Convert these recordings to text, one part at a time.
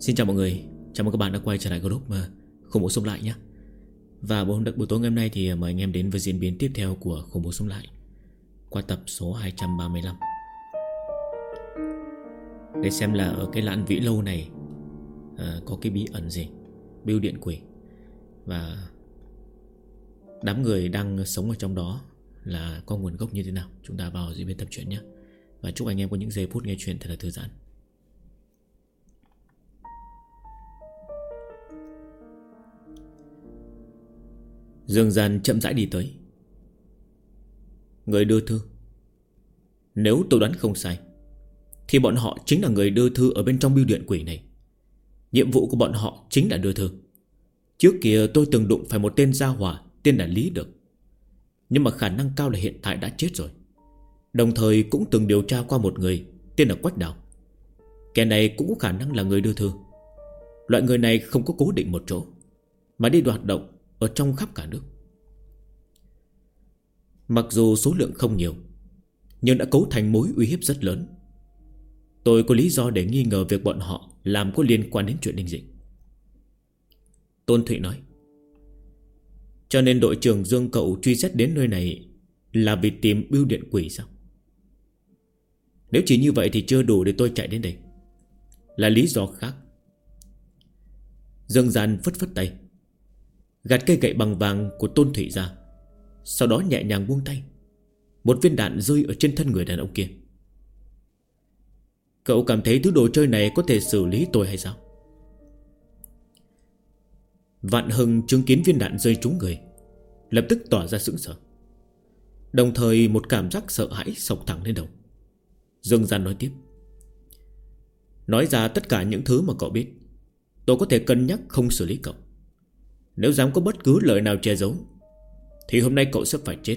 Xin chào mọi người, chào mừng các bạn đã quay trở lại group Khủng Bố Sống Lại nhé. Và buổi tối ngày hôm nay thì mời anh em đến với diễn biến tiếp theo của Khủng Bố Sống Lại qua tập số 235. Để xem là ở cái lạn Vĩ Lâu này có cái bí ẩn gì, bưu điện quỷ, và đám người đang sống ở trong đó là có nguồn gốc như thế nào. Chúng ta vào diễn biến tập truyện nhé. Và chúc anh em có những giây phút nghe chuyện thật là thư giãn. Dương Gian chậm rãi đi tới. Người đưa thư. Nếu tôi đoán không sai thì bọn họ chính là người đưa thư ở bên trong bưu điện quỷ này. Nhiệm vụ của bọn họ chính là đưa thư. Trước kia tôi từng đụng phải một tên gia hỏa tên là Lý Được, nhưng mà khả năng cao là hiện tại đã chết rồi. Đồng thời cũng từng điều tra qua một người tên là Quách Đào. Kẻ này cũng có khả năng là người đưa thư. Loại người này không có cố định một chỗ, mà đi hoạt động ở trong khắp cả nước. Mặc dù số lượng không nhiều, nhưng đã cấu thành mối uy hiếp rất lớn. Tôi có lý do để nghi ngờ việc bọn họ làm có liên quan đến chuyện Đinh Dịch. Tôn Thụy nói. Cho nên đội trưởng Dương cậu truy xét đến nơi này là vì tìm bưu điện quỷ sao? Nếu chỉ như vậy thì chưa đủ để tôi chạy đến đây. Là lý do khác. Dương Gian phất phất tay, gạt cây gậy bằng vàng của Tôn Thụy ra, sau đó nhẹ nhàng buông tay. Một viên đạn rơi ở trên thân người đàn ông kia. Cậu cảm thấy thứ đồ chơi này có thể xử lý tôi hay sao? Vạn Hưng chứng kiến viên đạn rơi trúng người, lập tức tỏ ra sững sờ. Đồng thời một cảm giác sợ hãi xộc thẳng lên đầu. Dương Gian nói tiếp. Nói ra tất cả những thứ mà cậu biết, tôi có thể cân nhắc không xử lý cậu. Nếu dám có bất cứ lời nào che giấu thì hôm nay cậu sẽ phải chết.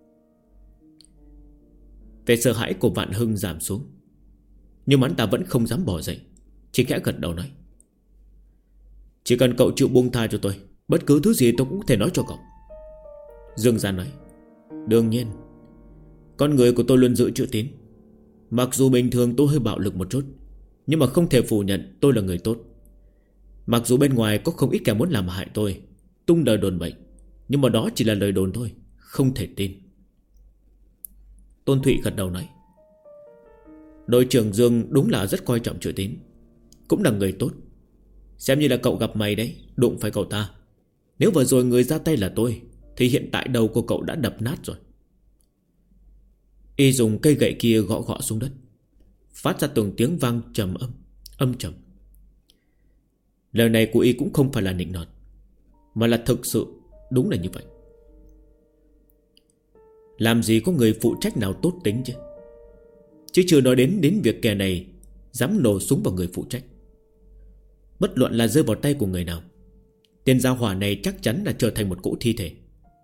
Vẻ sợ hãi của Vạn Hưng giảm xuống, nhưng hắn ta vẫn không dám bỏ dậy, chỉ khẽ gật đầu nói. Chỉ cần cậu chịu buông tha cho tôi, bất cứ thứ gì tôi cũng có thể nói cho cậu. Dương Gian nói. Đương nhiên, con người của tôi luôn giữ chữ tín. Mặc dù bình thường tôi hơi bạo lực một chút, nhưng mà không thể phủ nhận tôi là người tốt. Mặc dù bên ngoài có không ít kẻ muốn làm hại tôi, tung lời đồn bậy, nhưng mà đó chỉ là lời đồn thôi, không thể tin. Tôn Thụy gật đầu nói. Đội trưởng Dương đúng là rất coi trọng chữ tín, cũng là người tốt. Xem như là cậu gặp mày đấy, đụng phải cậu ta. Nếu vừa rồi người ra tay là tôi, thì hiện tại đầu của cậu đã đập nát rồi. Y dùng cây gậy kia gõ gõ xuống đất, phát ra từng tiếng vang trầm âm trầm. Lời này của Y cũng không phải là nịnh nọt, mà là thực sự đúng là như vậy. Làm gì có người phụ trách nào tốt tính chứ. Chứ chưa nói đến việc kẻ này dám nổ súng vào người phụ trách. Bất luận là rơi vào tay của người nào, tên gia hỏa này chắc chắn là trở thành một cỗ thi thể.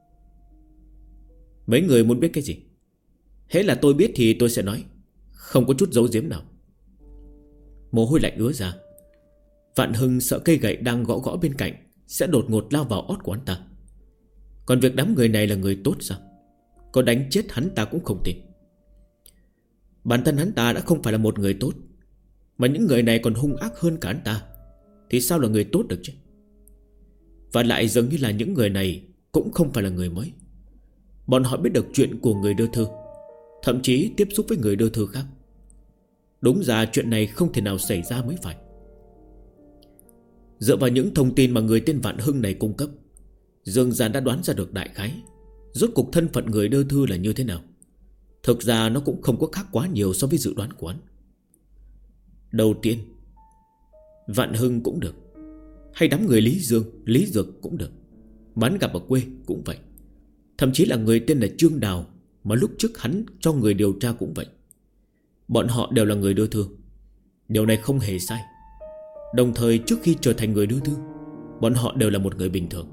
Mấy người muốn biết cái gì? Hễ là tôi biết thì tôi sẽ nói, không có chút giấu giếm nào. Mồ hôi lạnh ứa ra. Vạn Hưng sợ cây gậy đang gõ gõ bên cạnh sẽ đột ngột lao vào ót của hắn ta. Còn việc đám người này là người tốt sao? Có đánh chết hắn ta cũng không tin. Bản thân hắn ta đã không phải là một người tốt, mà những người này còn hung ác hơn cả hắn ta, thì sao là người tốt được chứ? Và lại dường như là những người này cũng không phải là người mới. Bọn họ biết được chuyện của người đưa thư, thậm chí tiếp xúc với người đưa thư khác. Đúng ra chuyện này không thể nào xảy ra mới phải. Dựa vào những thông tin mà người tên Vạn Hưng này cung cấp, Dương Gian đã đoán ra được đại khái rốt cuộc thân phận người đưa thư là như thế nào. Thực ra nó cũng không có khác quá nhiều so với dự đoán của hắn. Đầu tiên, Vạn Hưng cũng được, hay đám người Lý Dương, Lý Dược cũng được, mà hắn gặp ở quê cũng vậy. Thậm chí là người tên là Trương Đào mà lúc trước hắn cho người điều tra cũng vậy. Bọn họ đều là người đưa thư. Điều này không hề sai. Đồng thời trước khi trở thành người đưa thư, bọn họ đều là một người bình thường.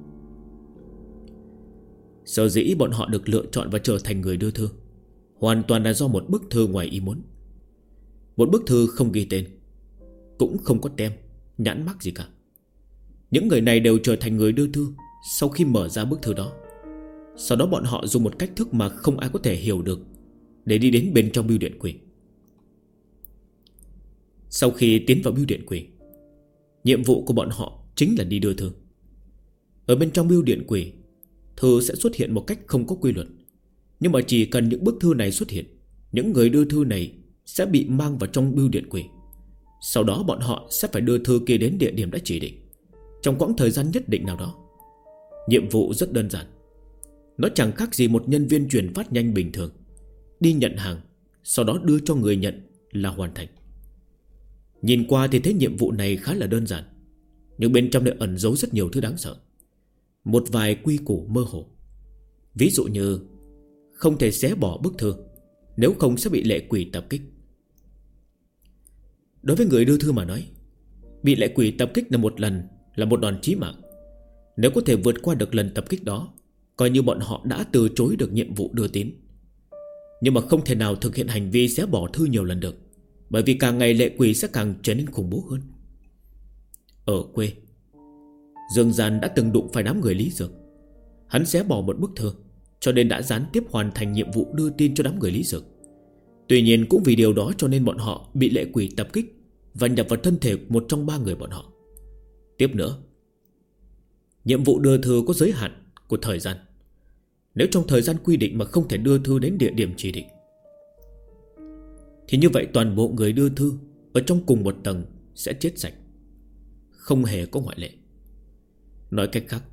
Sở dĩ bọn họ được lựa chọn và trở thành người đưa thư hoàn toàn là do một bức thư ngoài ý muốn. Một bức thư không ghi tên, cũng không có tem, nhãn mác gì cả. Những người này đều trở thành người đưa thư sau khi mở ra bức thư đó. Sau đó bọn họ dùng một cách thức mà không ai có thể hiểu được để đi đến bên trong bưu điện quỷ. Sau khi tiến vào bưu điện quỷ, Nhiệm vụ của bọn họ chính là đi đưa thư. Ở bên trong bưu điện quỷ, thư sẽ xuất hiện một cách không có quy luật. Nhưng mà chỉ cần những bức thư này xuất hiện, những người đưa thư này sẽ bị mang vào trong bưu điện quỷ. Sau đó bọn họ sẽ phải đưa thư kia đến địa điểm đã chỉ định, trong quãng thời gian nhất định nào đó. Nhiệm vụ rất đơn giản. Nó chẳng khác gì một nhân viên chuyển phát nhanh bình thường, đi nhận hàng, sau đó đưa cho người nhận là hoàn thành. Nhìn qua thì thấy nhiệm vụ này khá là đơn giản, nhưng bên trong lại ẩn giấu rất nhiều thứ đáng sợ. Một vài quy củ mơ hồ. Ví dụ như không thể xé bỏ bức thư, nếu không sẽ bị lệ quỷ tập kích. Đối với người đưa thư mà nói, bị lệ quỷ tập kích là một lần, là một đòn chí mạng. Nếu có thể vượt qua được lần tập kích đó, coi như bọn họ đã từ chối được nhiệm vụ đưa tín. Nhưng mà không thể nào thực hiện hành vi xé bỏ thư nhiều lần được, bởi vì càng ngày lệ quỷ sẽ càng trở nên khủng bố hơn. Ở quê, Dương Gian đã từng đụng phải đám người Lý Dược. Hắn xé bỏ một bức thư, cho nên đã gián tiếp hoàn thành nhiệm vụ đưa tin cho đám người Lý Dược. Tuy nhiên cũng vì điều đó cho nên bọn họ bị lệ quỷ tập kích và nhập vào thân thể một trong 3 người bọn họ. Tiếp nữa, nhiệm vụ đưa thư có giới hạn của thời gian. Nếu trong thời gian quy định mà không thể đưa thư đến địa điểm chỉ định, thì như vậy toàn bộ người đưa thư ở trong cùng một tầng sẽ chết sạch, không hề có ngoại lệ. Nói cách khác,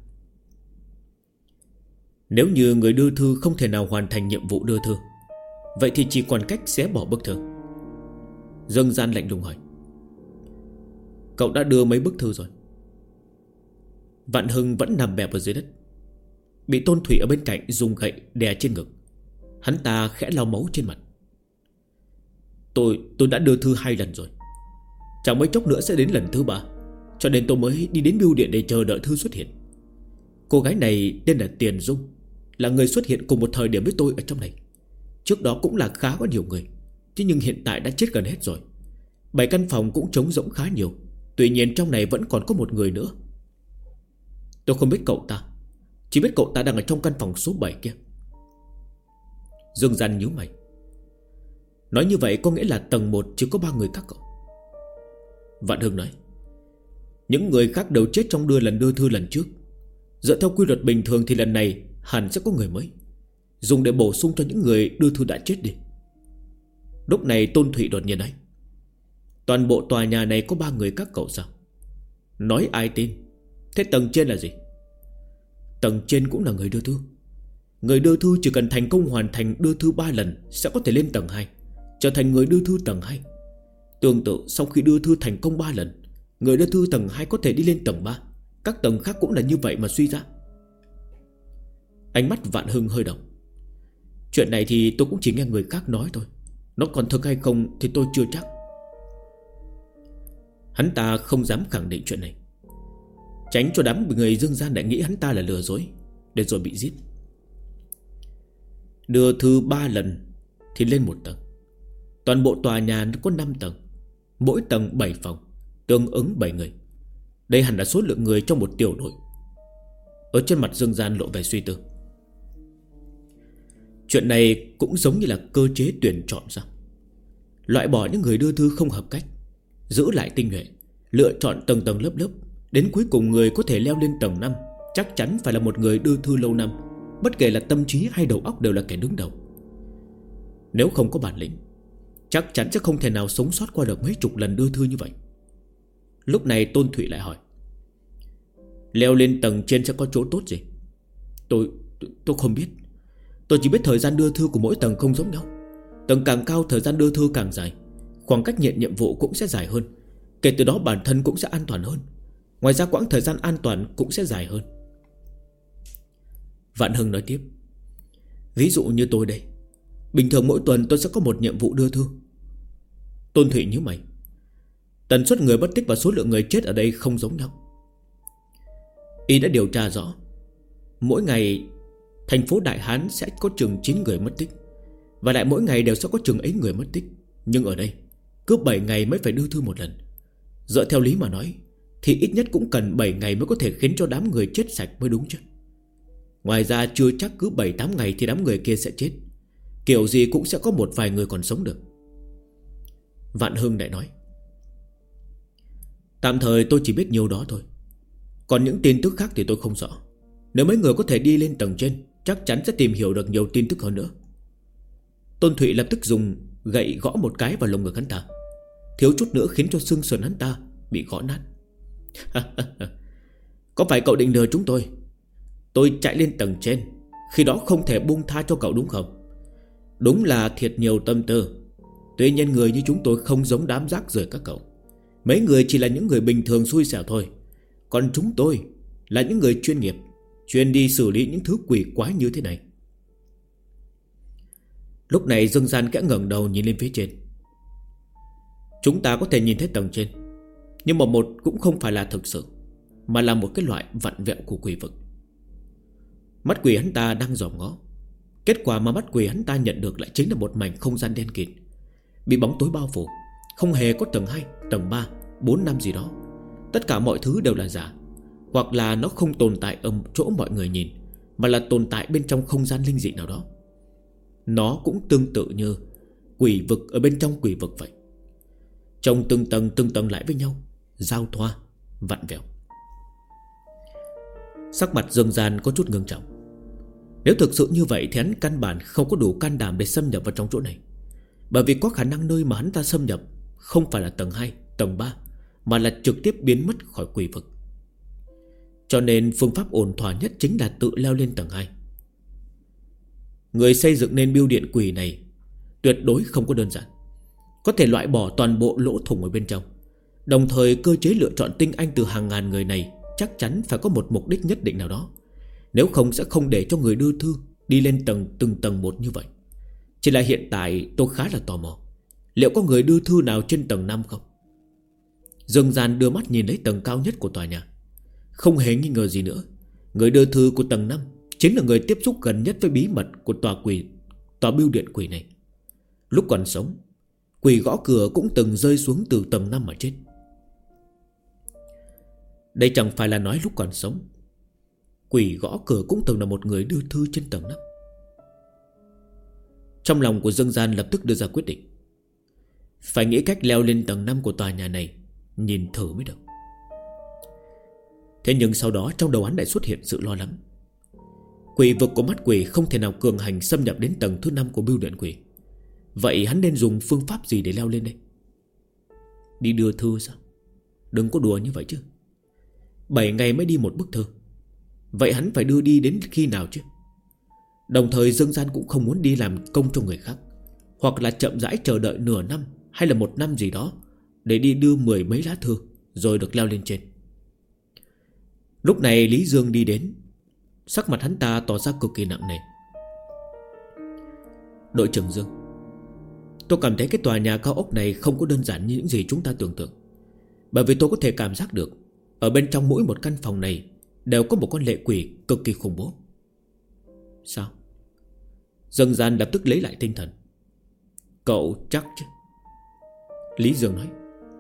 nếu như người đưa thư không thể nào hoàn thành nhiệm vụ đưa thư, vậy thì chỉ còn cách xé bỏ bức thư. Dương Gian lạnh lùng hỏi: cậu đã đưa mấy bức thư rồi? Vạn Hưng vẫn nằm bẹp ở dưới đất, bị Tôn Thủy ở bên cạnh dùng gậy đè trên ngực. Hắn ta khẽ lau máu trên mặt. Tôi đã đưa thư 2 lần rồi, chẳng mấy chốc nữa sẽ đến lần thứ 3, cho nên tôi mới đi đến bưu điện để chờ đợi thư xuất hiện. Cô gái này tên là Tiền Dung, là người xuất hiện cùng một thời điểm với tôi ở trong này. Trước đó cũng là khá có nhiều người, chứ nhưng hiện tại đã chết gần hết rồi. 7 căn phòng cũng trống rỗng khá nhiều, tuy nhiên trong này vẫn còn có một người nữa. Tôi không biết cậu ta, chỉ biết cậu ta đang ở trong căn phòng số 7 kia. Dương Gian nhíu mày. Nói như vậy có nghĩa là tầng 1 chỉ có 3 người các cậu. Vạn Hưng nói: những người khác đều chết trong lần đưa thư lần trước. Dựa theo quy luật bình thường thì lần này hẳn sẽ có người mới, dùng để bổ sung cho những người đưa thư đã chết đi. Lúc này Tôn Thụy đột nhiên nói: toàn bộ tòa nhà này có 3 người các cậu sao? Nói ai tin? Thế tầng trên là gì? Tầng trên cũng là người đưa thư. Người đưa thư chỉ cần thành công hoàn thành đưa thư 3 lần sẽ có thể lên tầng 2, trở thành người đưa thư tầng 2. Tương tự sau khi đưa thư thành công 3 lần, người đưa thư tầng 2 có thể đi lên tầng 3. Các tầng khác cũng là như vậy mà suy ra. Ánh mắt Vạn Hưng hơi động. Chuyện này thì tôi cũng chỉ nghe người khác nói thôi, nó còn thực hay không thì tôi chưa chắc. Hắn ta không dám khẳng định chuyện này, tránh cho đám người Dương Gian lại nghĩ hắn ta là lừa dối, để rồi bị giết. Đưa thư 3 lần thì lên 1 tầng. Toàn bộ tòa nhà có 5 tầng, mỗi tầng 7 phòng, tương ứng 7 người. Đây hẳn là số lượng người trong một tiểu đội. Ở trên mặt Dương Gian lộ vẻ suy tư. Chuyện này cũng giống như là cơ chế tuyển chọn sao? Loại bỏ những người đưa thư không hợp cách, giữ lại tinh nhuệ, lựa chọn tầng tầng lớp lớp, đến cuối cùng người có thể leo lên tầng 5 chắc chắn phải là một người đưa thư lâu năm, bất kể là tâm trí hay đầu óc đều là kẻ đứng đầu. Nếu không có bản lĩnh, chắc chắn sẽ không thể nào sống sót qua được mấy chục lần đưa thư như vậy. Lúc này Tôn Thụy lại hỏi: leo lên tầng trên sẽ có chỗ tốt gì? Tôi không biết. Tôi chỉ biết thời gian đưa thư của mỗi tầng không giống nhau. Tầng càng cao thời gian đưa thư càng dài, khoảng cách nhận nhiệm vụ cũng sẽ dài hơn. Kể từ đó bản thân cũng sẽ an toàn hơn. Ngoài ra quãng thời gian an toàn cũng sẽ dài hơn. Vạn Hưng nói tiếp: ví dụ như tôi đây, bình thường mỗi tuần tôi sẽ có một nhiệm vụ đưa thư. Tôn Thụy nhíu mày. Tần suất người mất tích và số lượng người chết ở đây không giống nhau. Y đã điều tra rõ, mỗi ngày thành phố Đại Hán sẽ có chừng 9 người mất tích, và lại mỗi ngày đều sẽ có chừng ấy người mất tích. Nhưng ở đây cứ 7 ngày mới phải đưa thư một lần. Dựa theo lý mà nói thì ít nhất cũng cần 7 ngày mới có thể khiến cho đám người chết sạch mới đúng chứ. Ngoài ra chưa chắc cứ 7-8 ngày thì đám người kia sẽ chết. Kiểu gì cũng sẽ có một vài người còn sống được. Vạn Hưng lại nói: Tạm thời tôi chỉ biết nhiều đó thôi. Còn những tin tức khác thì tôi không rõ. Nếu mấy người có thể đi lên tầng trên, chắc chắn sẽ tìm hiểu được nhiều tin tức hơn nữa. Tôn Thụy lập tức dùng gậy gõ một cái vào lồng ngực hắn ta, thiếu chút nữa khiến cho xương sườn hắn ta bị gõ nát. Có phải cậu định lừa chúng tôi? Tôi chạy lên tầng trên, khi đó không thể buông tha cho cậu đúng không? Đúng là thiệt nhiều tâm tư. Tuy nhiên người như chúng tôi không giống đám rác rưởi các cậu. Mấy người chỉ là những người bình thường xui xẻo thôi. Còn chúng tôi là những người chuyên nghiệp, chuyên đi xử lý những thứ quỷ quái như thế này. Lúc này Dương Gian kẽ ngẩng đầu nhìn lên phía trên. Chúng ta có thể nhìn thấy tầng trên, nhưng mà một cũng không phải là thực sự, mà là một cái loại vặn vẹo của quỷ vực. Mắt quỷ hắn ta đang dòm ngó. Kết quả mà mắt quỷ hắn ta nhận được lại chính là một mảnh không gian đen kịt, bị bóng tối bao phủ. Không hề có tầng 2, tầng 3, 4, 5 gì đó. Tất cả mọi thứ đều là giả. Hoặc là nó không tồn tại ở chỗ mọi người nhìn, mà là tồn tại bên trong không gian linh dị nào đó. Nó cũng tương tự như quỷ vực ở bên trong quỷ vực vậy. Trông từng tầng lại với nhau, giao thoa, vặn vẹo. Sắc mặt Dương Gian có chút ngưng trọng. Nếu thực sự như vậy thì hắn căn bản không có đủ can đảm để xâm nhập vào trong chỗ này. Bởi vì có khả năng nơi mà hắn ta xâm nhập không phải là tầng 2, tầng 3, mà là trực tiếp biến mất khỏi quỷ vực. Cho nên phương pháp ổn thỏa nhất chính là tự leo lên tầng 2. Người xây dựng nên bưu điện quỷ này tuyệt đối không có đơn giản. Có thể loại bỏ toàn bộ lỗ thủng ở bên trong. Đồng thời cơ chế lựa chọn tinh anh từ hàng ngàn người này chắc chắn phải có một mục đích nhất định nào đó. Nếu không sẽ không để cho người đưa thư đi lên từng tầng một như vậy. Chỉ là hiện tại tôi khá là tò mò, liệu có người đưa thư nào trên tầng 5 không? Dương Gian đưa mắt nhìn lấy tầng cao nhất của tòa nhà. Không hề nghi ngờ gì nữa, người đưa thư của tầng 5 chính là người tiếp xúc gần nhất với bí mật của tòa bưu điện quỷ này. Lúc còn sống, quỷ gõ cửa cũng từng rơi xuống từ tầng 5 mà chết. Đây chẳng phải là nói lúc còn sống, quỷ gõ cửa cũng từng là một người đưa thư trên tầng 5. Trong lòng của Dương Gian lập tức đưa ra quyết định, phải nghĩ cách leo lên tầng 5 của tòa nhà này, nhìn thử mới được. Thế nhưng sau đó trong đầu hắn lại xuất hiện sự lo lắng. Quỷ vực của mắt quỷ không thể nào cường hành xâm nhập đến tầng thứ 5 của bưu điện quỷ. Vậy hắn nên dùng phương pháp gì để leo lên đây? Đi đưa thư sao? Đừng có đùa như vậy chứ. 7 ngày mới đi một bức thư. Vậy hắn phải đưa đi đến khi nào chứ? Đồng thời Dương Gian cũng không muốn đi làm công cho người khác, hoặc là chậm rãi chờ đợi nửa năm hay là 1 năm gì đó để đi đưa 10 mấy lá thư rồi được leo lên trên. Lúc này Lý Dương đi đến. Sắc mặt hắn ta tỏ ra cực kỳ nặng nề. Đội trưởng Dương, tôi cảm thấy cái tòa nhà cao ốc này không có đơn giản như những gì chúng ta tưởng tượng. Bởi vì tôi có thể cảm giác được ở bên trong mỗi một căn phòng này đều có một con lệ quỷ cực kỳ khủng bố. Sao? Dương Gian lập tức lấy lại tinh thần. Cậu chắc chứ? Lý Dương nói.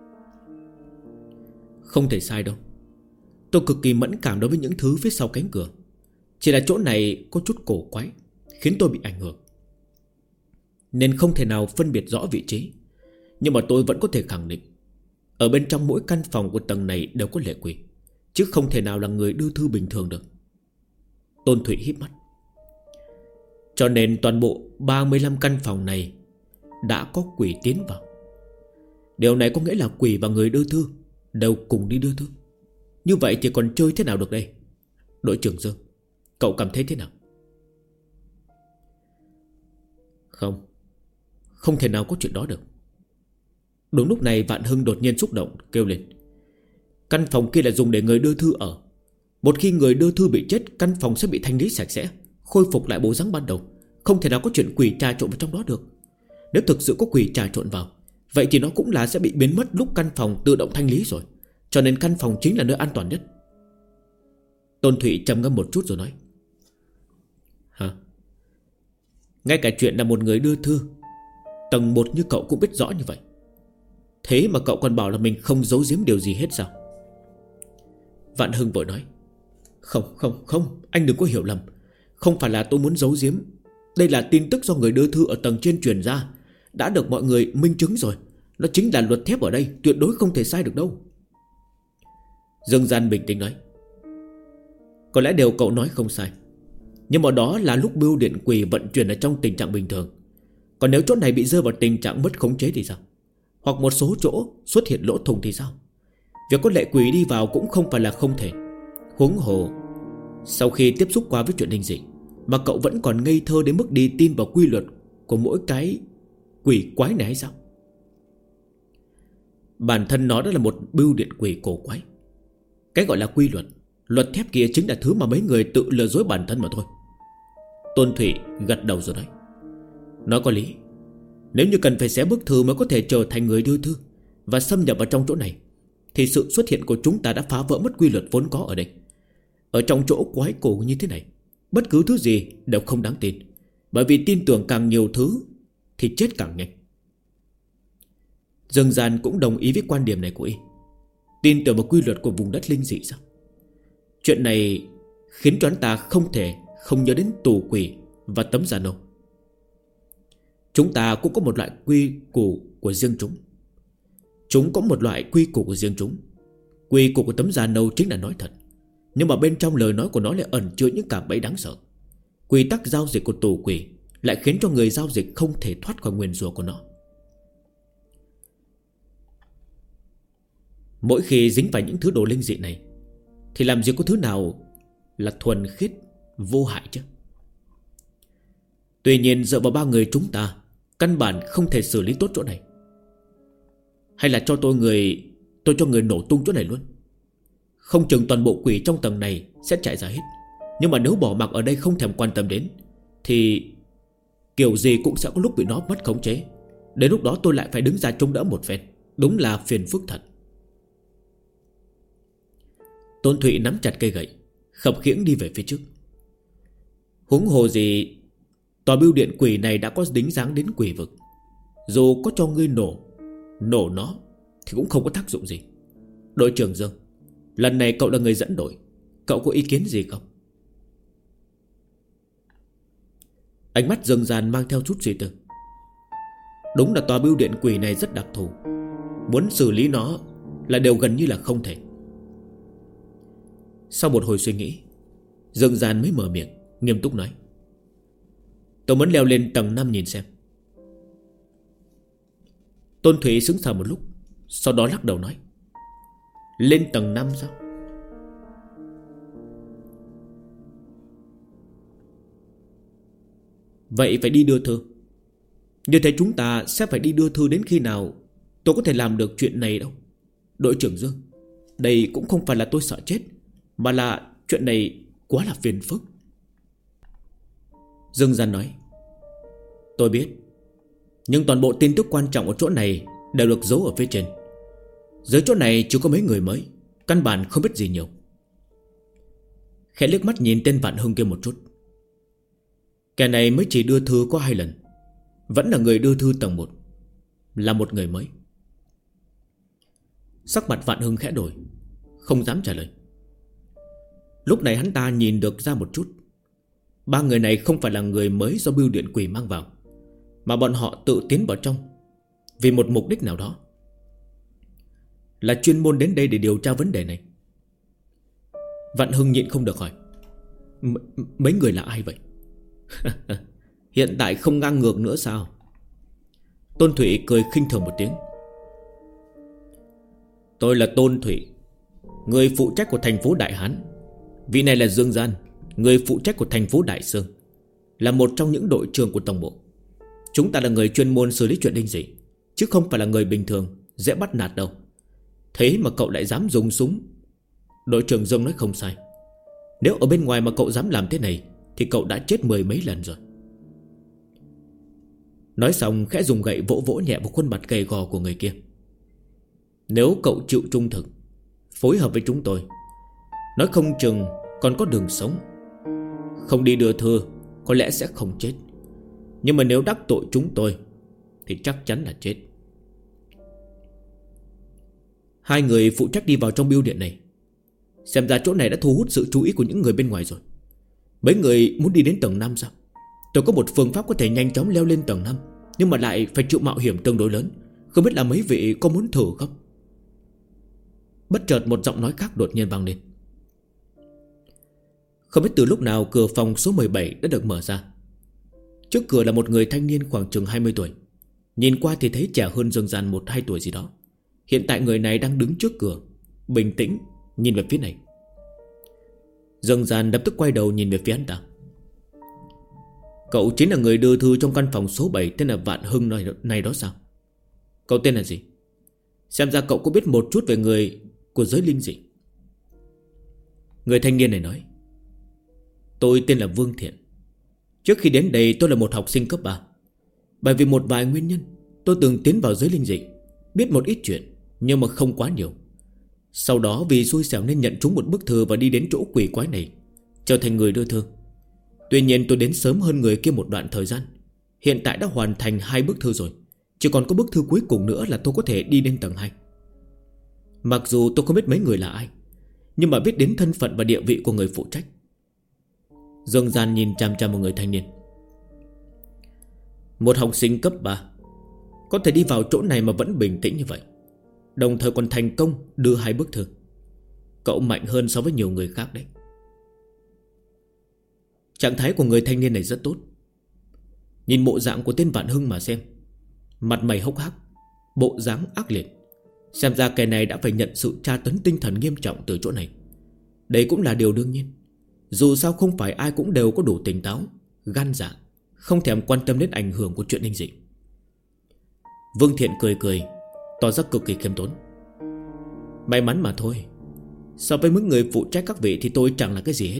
Không thể sai đâu. Tôi cực kỳ mẫn cảm đối với những thứ phía sau cánh cửa. Chỉ là chỗ này có chút cổ quái, khiến tôi bị ảnh hưởng, nên không thể nào phân biệt rõ vị trí. Nhưng mà tôi vẫn có thể khẳng định ở bên trong mỗi căn phòng của tầng này đều có lệ quỷ, chứ không thể nào là người đưa thư bình thường được. Tôn Thụy híp mắt. Cho nên toàn bộ 35 căn phòng này đã có quỷ tiến vào. Điều này có nghĩa là quỷ và người đưa thư đều cùng đi đưa thư. Như vậy thì còn chơi thế nào được đây? Đội trưởng Dương, cậu cảm thấy thế nào? Không thể nào có chuyện đó được. Đúng lúc này Vạn Hưng đột nhiên xúc động kêu lên. Căn phòng kia là dùng để người đưa thư ở. Một khi người đưa thư bị chết, căn phòng sẽ bị thanh lý sạch sẽ, khôi phục lại bộ dáng ban đầu. Không thể nào có chuyện quỷ trà trộn vào trong đó được. Nếu thực sự có quỷ trà trộn vào, vậy thì nó cũng là sẽ bị biến mất lúc căn phòng tự động thanh lý rồi. Cho nên căn phòng chính là nơi an toàn nhất. Tôn Thụy trầm ngâm một chút rồi nói. Hả? Ngay cả chuyện là một người đưa thư tầng 1 như cậu cũng biết rõ như vậy, thế mà cậu còn bảo là mình không giấu giếm điều gì hết sao? Vạn Hưng vội nói. Không, anh đừng có hiểu lầm. Không phải là tôi muốn giấu giếm. Đây là tin tức do người đưa thư ở tầng trên truyền ra, đã được mọi người minh chứng rồi. Nó chính là luật thép ở đây, tuyệt đối không thể sai được đâu. Dương Gian bình tĩnh nói: Có lẽ điều cậu nói không sai, nhưng mà đó là lúc bưu điện quỷ vận chuyển ở trong tình trạng bình thường. Còn nếu chỗ này bị rơi vào tình trạng mất khống chế thì sao? Hoặc một số chỗ xuất hiện lỗ thủng thì sao? Việc có lệ quỷ đi vào cũng không phải là không thể. Huống hồ sau khi tiếp xúc qua với chuyện linh dị mà cậu vẫn còn ngây thơ đến mức đi tin vào quy luật của mỗi cái quỷ quái này hay sao? Bản thân nó đã là một bưu điện quỷ cổ quái. Cái gọi là quy luật, luật thép kia chính là thứ mà mấy người tự lừa dối bản thân mà thôi. Tôn Thụy gật đầu rồi nói: Nói có lý. Nếu như cần phải xé bức thư mới có thể trở thành người đưa thư và xâm nhập vào trong chỗ này, thì sự xuất hiện của chúng ta đã phá vỡ mất quy luật vốn có ở đây. Ở trong chỗ quái cổ như thế này, bất cứ thứ gì đều không đáng tin, bởi vì tin tưởng càng nhiều thứ thì chết càng nhanh. Dương Gian cũng đồng ý với quan điểm này của y. Tin tưởng vào quy luật của vùng đất linh dị sao? Chuyện này khiến cho hắn ta không thể không nhớ đến tù quỷ và tấm da nâu. Chúng ta cũng có một loại quy củ của riêng chúng. Chúng có một loại quy củ của riêng chúng. Quy củ của tấm da nâu chính là nói thật, nhưng mà bên trong lời nói của nó lại ẩn chứa những cạm bẫy đáng sợ. Quy tắc giao dịch của tù quỷ lại khiến cho người giao dịch không thể thoát khỏi nguyền rủa của nó. Mỗi khi dính phải những thứ đồ linh dị này thì làm gì có thứ nào là thuần khiết vô hại chứ? Tuy nhiên dựa vào ba người chúng ta, căn bản không thể xử lý tốt chỗ này. Hay là cho tôi cho người nổ tung chỗ này luôn. Không chừng toàn bộ quỷ trong tầng này sẽ chạy ra hết. Nhưng mà nếu bỏ mặc ở đây không thèm quan tâm đến thì kiểu gì cũng sẽ có lúc bị nó mất khống chế. Đến lúc đó tôi lại phải đứng ra chống đỡ một phen. Đúng là phiền phức thật. Tôn Thụy nắm chặt cây gậy, khập khiễng đi về phía trước. Huống hồ gì tòa bưu điện quỷ này đã có dính dáng đến quỷ vực. Dù có cho ngươi nổ nó thì cũng không có tác dụng gì. Đội trưởng Dương, lần này cậu là người dẫn đội, cậu có ý kiến gì không? Ánh mắt Dương Gian mang theo chút suy tư. Đúng là tòa bưu điện quỷ này rất đặc thù, muốn xử lý nó là điều gần như là không thể. Sau một hồi suy nghĩ, Dương Gian mới mở miệng nghiêm túc nói: Tôi muốn leo lên tầng 5 nhìn xem. Tôn Thủy sững sờ một lúc, sau đó lắc đầu nói: Lên tầng 5 sao? Vậy phải đi đưa thư. Như thế chúng ta sẽ phải đi đưa thư đến khi nào? Tôi có thể làm được chuyện này đâu. Đội trưởng Dương, đây cũng không phải là tôi sợ chết, mà là chuyện này quá là phiền phức. Dương Gian nói: Tôi biết, nhưng toàn bộ tin tức quan trọng ở chỗ này đều được giấu ở phía trên. Dưới chỗ này chỉ có mấy người mới, căn bản không biết gì nhiều. Khẽ liếc mắt nhìn tên Vạn Hưng kia một chút. Kẻ này mới chỉ đưa thư có 2 lần, vẫn là người đưa thư tầng 1, là một người mới. Sắc mặt Vạn Hưng khẽ đổi, không dám trả lời. Lúc này hắn ta nhìn được ra một chút, 3 người này không phải là người mới do bưu điện quỷ mang vào, mà bọn họ tự tiến vào trong vì một mục đích nào đó, là chuyên môn đến đây để điều tra vấn đề này. Vạn Hưng nhịn không được hỏi: Mấy người là ai vậy? Hiện tại không ngang ngược nữa sao? Tôn Thụy cười khinh thường một tiếng: Tôi là Tôn Thụy, người phụ trách của thành phố Đại Hán. Vị này là Dương Gian, người phụ trách của thành phố Đại Sương, là một trong những đội trưởng của tổng bộ. Chúng ta là người chuyên môn xử lý chuyện linh dị, chứ không phải là người bình thường dễ bắt nạt đâu. Thế mà cậu lại dám dùng súng. Đội trưởng Dương nói không sai. Nếu ở bên ngoài mà cậu dám làm thế này thì cậu đã chết 10 mấy lần rồi. Nói xong khẽ dùng gậy vỗ vỗ nhẹ vào khuôn mặt gầy gò của người kia. Nếu cậu chịu trung thực, phối hợp với chúng tôi, nói không chừng còn có đường sống. Không đi đưa thư có lẽ sẽ không chết, nhưng mà nếu đắc tội chúng tôi thì chắc chắn là chết. 2 người phụ trách đi vào trong bưu điện này. Xem ra chỗ này đã thu hút sự chú ý của những người bên ngoài rồi. Mấy người muốn đi đến tầng 5 sao? Tôi có một phương pháp có thể nhanh chóng leo lên tầng 5, nhưng mà lại phải chịu mạo hiểm tương đối lớn. Không biết là mấy vị có muốn thử không? Bất chợt một giọng nói khác đột nhiên vang lên. Không biết từ lúc nào cửa phòng số 17 đã được mở ra. Trước cửa là một người thanh niên khoảng chừng 20 tuổi. Nhìn qua thì thấy trẻ hơn Dương Gian 1-2 tuổi gì đó. Hiện tại người này đang đứng trước cửa, bình tĩnh nhìn về phía này. Dương Gian lập tức quay đầu nhìn về phía anh ta. Cậu chính là người đưa thư trong căn phòng số 7 tên là Vạn Hưng này đó sao? Cậu tên là gì? Xem ra cậu có biết một chút về người của giới linh dị. Người thanh niên này nói. Tôi tên là Vương Thiện. Trước khi đến đây tôi là một học sinh cấp 3. Bởi vì một vài nguyên nhân tôi từng tiến vào giới linh dị, biết một ít chuyện nhưng mà không quá nhiều. Sau đó vì xui xẻo nên nhận trúng một bức thư và đi đến chỗ quỷ quái này, trở thành người đưa thư. Tuy nhiên tôi đến sớm hơn người kia một đoạn thời gian. Hiện tại đã hoàn thành 2 bức thư rồi. Chỉ còn có bức thư cuối cùng nữa là tôi có thể đi lên tầng 2. Mặc dù tôi không biết mấy người là ai, nhưng mà biết đến thân phận và địa vị của người phụ trách. Dương Gian nhìn chằm chằm một người thanh niên. Một học sinh cấp 3 có thể đi vào chỗ này mà vẫn bình tĩnh như vậy, đồng thời còn thành công đưa 2 bức thư. Cậu mạnh hơn so với nhiều người khác đấy. Trạng thái của người thanh niên này rất tốt. Nhìn bộ dạng của tên Vạn Hưng mà xem, mặt mày hốc hác, bộ dáng ác liệt. Xem ra kẻ này đã phải nhận sự tra tấn tinh thần nghiêm trọng từ chỗ này. Đây cũng là điều đương nhiên. Dù sao không phải ai cũng đều có đủ tỉnh táo, gan dạ, không thèm quan tâm đến ảnh hưởng của chuyện linh dị. Vương Thiện cười cười, tỏ ra cực kỳ khiêm tốn. May mắn mà thôi. So với mấy người phụ trách các vị thì tôi chẳng là cái gì hết.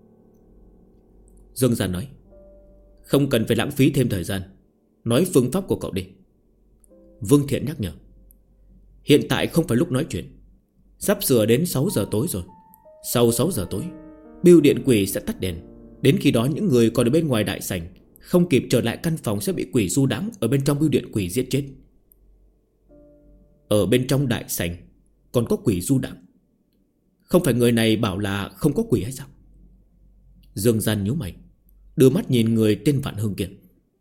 Dương Gian nói. Không cần phải lãng phí thêm thời gian, nói phương pháp của cậu đi. Vương Thiện nhắc nhở. Hiện tại không phải lúc nói chuyện. Sắp sửa đến 6 giờ tối rồi. Sau 6 giờ tối, bưu điện quỷ sẽ tắt đèn. Đến khi đó những người còn ở bên ngoài đại sảnh không kịp trở lại căn phòng sẽ bị quỷ du đãng ở bên trong bưu điện quỷ giết chết. Ở bên trong đại sảnh còn có quỷ du đãng? Không phải người này bảo là không có quỷ hay sao? Dương Gian nhíu mày, đưa mắt nhìn người tên Vạn Hưng kia.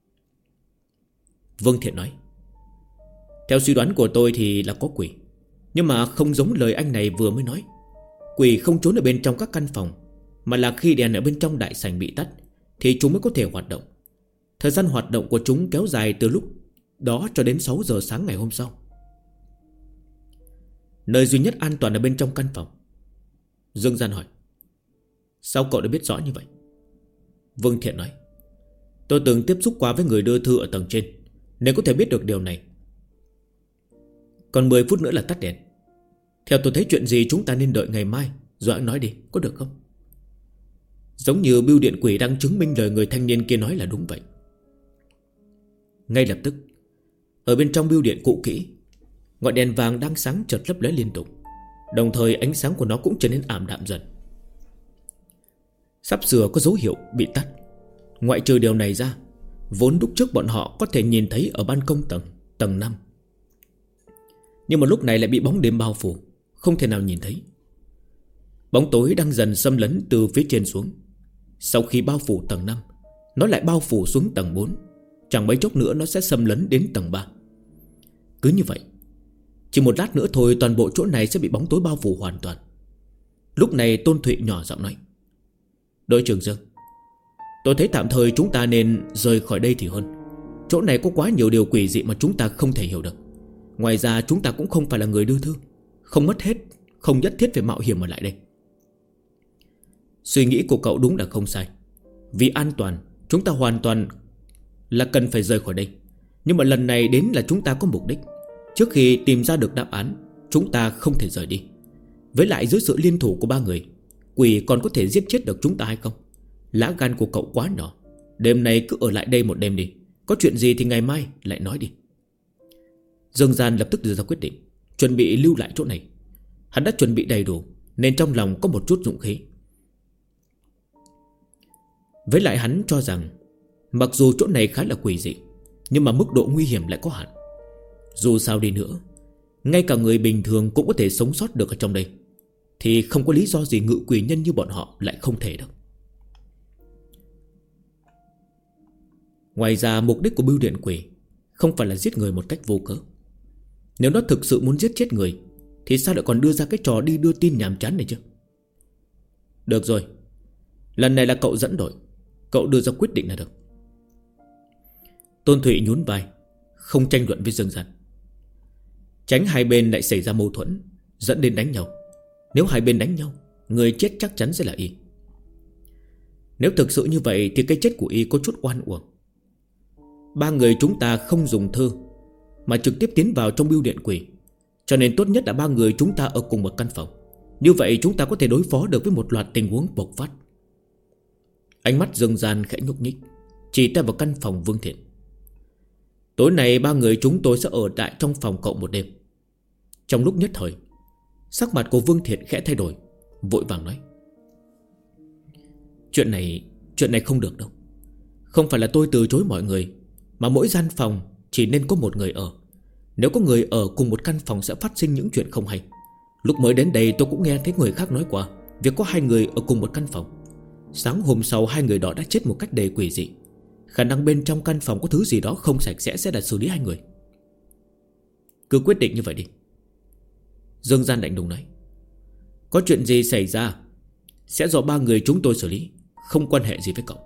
Vương Thiện nói. Theo suy đoán của tôi thì là có quỷ, nhưng mà không giống lời anh này vừa mới nói. Quỷ không trốn ở bên trong các căn phòng, mà là khi đèn ở bên trong đại sảnh bị tắt thì chúng mới có thể hoạt động. Thời gian hoạt động của chúng kéo dài từ lúc đó cho đến 6 giờ sáng ngày hôm sau. Nơi duy nhất an toàn ở bên trong căn phòng. Dương Gian hỏi. Sao cậu đã biết rõ như vậy? Vương Thiện nói. Tôi từng tiếp xúc qua với người đưa thư ở tầng trên, nên có thể biết được điều này. Còn 10 phút nữa là tắt đèn. Theo tôi thấy chuyện gì chúng ta nên đợi ngày mai rồi anh nói đi, có được không? Giống như bưu điện quỷ đang chứng minh lời người thanh niên kia nói là đúng vậy. Ngay lập tức, ở bên trong bưu điện cũ kỹ, ngọn đèn vàng đang sáng chợt lấp lóe liên tục, đồng thời ánh sáng của nó cũng trở nên ảm đạm dần. Sắp sửa có dấu hiệu bị tắt. Ngoại trừ điều này ra, vốn lúc trước bọn họ có thể nhìn thấy ở ban công tầng 5, nhưng mà lúc này lại bị bóng đêm bao phủ, không thể nào nhìn thấy. Bóng tối đang dần xâm lấn từ phía trên xuống. Sau khi bao phủ tầng 5, nó lại bao phủ xuống tầng 4. Chẳng mấy chốc nữa nó sẽ xâm lấn đến tầng 3. Cứ như vậy, chỉ một lát nữa thôi toàn bộ chỗ này sẽ bị bóng tối bao phủ hoàn toàn. Lúc này Tôn Thụy nhỏ giọng nói. Đội trưởng Dương, tôi thấy tạm thời chúng ta nên rời khỏi đây thì hơn. Chỗ này có quá nhiều điều quỷ dị mà chúng ta không thể hiểu được. Ngoài ra chúng ta cũng không phải là người đưa thư, không nhất thiết phải mạo hiểm ở lại đây. Suy nghĩ của cậu đúng là không sai. Vì an toàn, chúng ta hoàn toàn là cần phải rời khỏi đây. Nhưng mà lần này đến là chúng ta có mục đích. Trước khi tìm ra được đáp án, chúng ta không thể rời đi. Với lại dưới sự liên thủ của 3 người, quỷ còn có thể giết chết được chúng ta hay không? Lá gan của cậu quá nhỏ. Đêm nay cứ ở lại đây một đêm đi. Có chuyện gì thì ngày mai lại nói đi. Dương Gian lập tức đưa ra quyết định, chuẩn bị lưu lại chỗ này. Hắn đã chuẩn bị đầy đủ, nên trong lòng có một chút dũng khí. Với lại hắn cho rằng mặc dù chỗ này khá là quỷ dị, nhưng mà mức độ nguy hiểm lại có hạn. Dù sao đi nữa, ngay cả người bình thường cũng có thể sống sót được ở trong đây, thì không có lý do gì ngự quỷ nhân như bọn họ lại không thể được. Ngoài ra mục đích của bưu điện quỷ không phải là giết người một cách vô cớ. Nếu nó thực sự muốn giết chết người thì sao lại còn đưa ra cái trò đi đưa tin nhàm chán này chứ? Được rồi, lần này là cậu dẫn đội, cậu đưa ra quyết định là được. Tôn Thụy nhún vai, không tranh luận với Dương Gian, tránh hai bên lại xảy ra mâu thuẫn, dẫn đến đánh nhau. Nếu hai bên đánh nhau, người chết chắc chắn sẽ là y. Nếu thực sự như vậy thì cái chết của y có chút oan uổng. Ba người chúng ta không dùng thư mà trực tiếp tiến vào trong bưu điện quỷ, cho nên tốt nhất là ba người chúng ta ở cùng một căn phòng. Như vậy chúng ta có thể đối phó được với một loạt tình huống bộc phát. Ánh mắt Dương Gian khẽ nhúc nhích, chỉ tay vào căn phòng Vương Thiện. Tối nay ba người chúng tôi sẽ ở tại trong phòng cậu một đêm. Trong lúc nhất thời, sắc mặt của Vương Thiện khẽ thay đổi, vội vàng nói: Chuyện này không được đâu. Không phải là tôi từ chối mọi người, mà mỗi gian phòng chỉ nên có một người ở. Nếu có người ở cùng một căn phòng sẽ phát sinh những chuyện không hay. Lúc mới đến đây tôi cũng nghe thấy người khác nói qua việc có hai người ở cùng một căn phòng. Sáng hôm sau hai người đó đã chết một cách đầy quỷ dị. Khả năng bên trong căn phòng có thứ gì đó không sạch sẽ là xử lý hai người. Cứ quyết định như vậy đi. Dương Gian lạnh lùng nói: Có chuyện gì xảy ra sẽ do ba người chúng tôi xử lý, không quan hệ gì với cậu.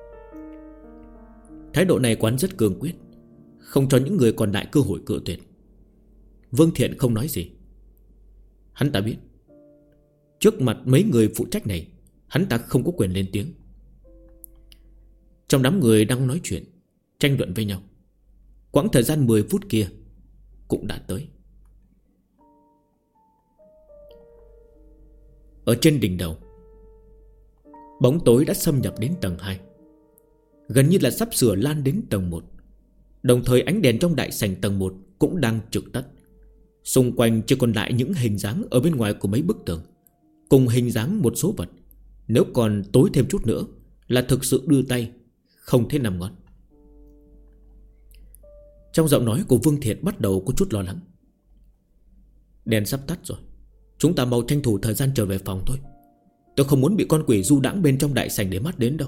Thái độ này quán rất cương quyết, không cho những người còn lại cơ hội cự tuyệt. Vương Thiện không nói gì. Hắn ta biết trước mặt mấy người phụ trách này, hắn ta không có quyền lên tiếng. Trong đám người đang nói chuyện, tranh luận với nhau, quãng thời gian 10 phút kia cũng đã tới. Ở trên đỉnh đầu, bóng tối đã xâm nhập đến tầng 2, gần như là sắp sửa lan đến tầng 1. Đồng thời ánh đèn trong đại sảnh tầng 1 cũng đang trực tắt. Xung quanh chỉ còn lại những hình dáng ở bên ngoài của mấy bức tường, cùng hình dáng một số vật. Nếu còn tối thêm chút nữa là thực sự đưa tay không thể nằm ngón. Trong giọng nói của Vương Thiện bắt đầu có chút lo lắng. Đèn sắp tắt rồi, chúng ta mau tranh thủ thời gian trở về phòng thôi. Tôi không muốn bị con quỷ du đãng bên trong đại sảnh để mắt đến đâu.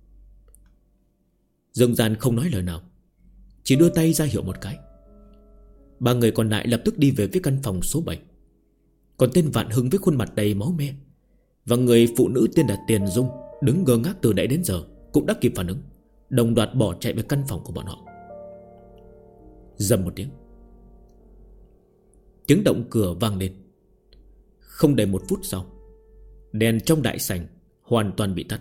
Dương Gian không nói lời nào, chỉ đưa tay ra hiệu một cái. Ba người còn lại lập tức đi về phía căn phòng số 7. Còn tên Vạn Hưng với khuôn mặt đầy máu me và người phụ nữ tên là Tiền Dung đứng ngơ ngác từ nãy đến giờ cũng đã kịp phản ứng, đồng loạt bỏ chạy về căn phòng của bọn họ. Rầm một tiếng, tiếng động cửa vang lên. Không đầy 1 phút sau, đèn trong đại sảnh hoàn toàn bị tắt.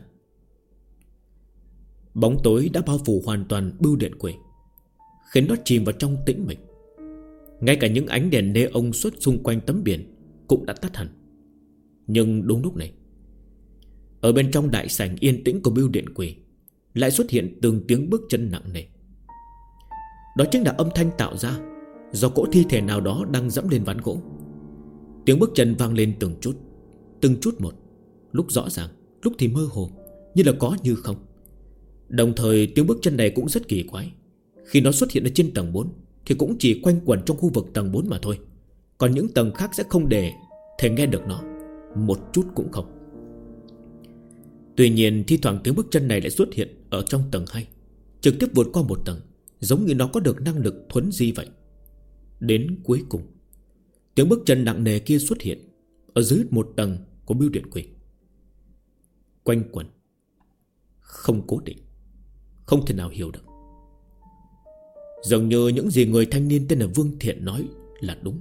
Bóng tối đã bao phủ hoàn toàn bưu điện quỷ, khiến nó chìm vào trong tĩnh mịch. Ngay cả những ánh đèn neon xuất xung quanh tấm biển cũng đã tắt hẳn. Nhưng đúng lúc này, ở bên trong đại sảnh yên tĩnh của bưu điện quỷ lại xuất hiện từng tiếng bước chân nặng nề. Đó chính là âm thanh tạo ra do cỗ thi thể nào đó đang dẫm lên ván gỗ. Tiếng bước chân vang lên từng chút một, lúc rõ ràng, lúc thì mơ hồ, như là có như không. Đồng thời tiếng bước chân này cũng rất kỳ quái. Khi nó xuất hiện ở trên tầng 4 thì cũng chỉ quanh quẩn trong khu vực tầng 4 mà thôi. Còn những tầng khác sẽ không để thể nghe được nó, một chút cũng không. Tuy nhiên thi thoảng tiếng bước chân này lại xuất hiện ở trong tầng 2, trực tiếp vượt qua một tầng, giống như nó có được năng lực thuấn di vậy. Đến cuối cùng, tiếng bước chân nặng nề kia xuất hiện ở dưới một tầng của bưu điện quỷ. Quanh quẩn, không cố định, không thể nào hiểu được. Dường như những gì người thanh niên tên là Vương Thiện nói là đúng.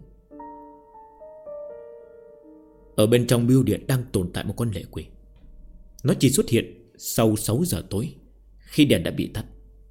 Ở bên trong bưu điện đang tồn tại một con lệ quỷ. Nó chỉ xuất hiện sau 6 giờ tối, khi đèn đã bị tắt.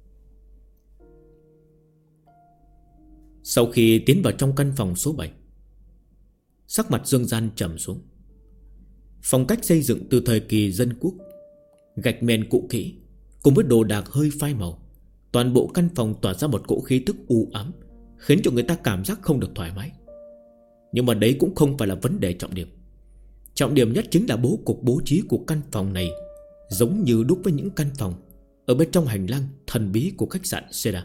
Sau khi tiến vào trong căn phòng số 7, sắc mặt Dương Gian trầm xuống. Phong cách xây dựng từ thời kỳ dân quốc, gạch men cũ kỹ cùng với đồ đạc hơi phai màu, toàn bộ căn phòng tỏa ra một cỗ khí tức u ám, khiến cho người ta cảm giác không được thoải mái. Nhưng mà đấy cũng không phải là vấn đề trọng điểm. Trọng điểm nhất chính là bố cục bố trí của căn phòng này giống như đúc với những căn phòng ở bên trong hành lang thần bí của khách sạn Seda.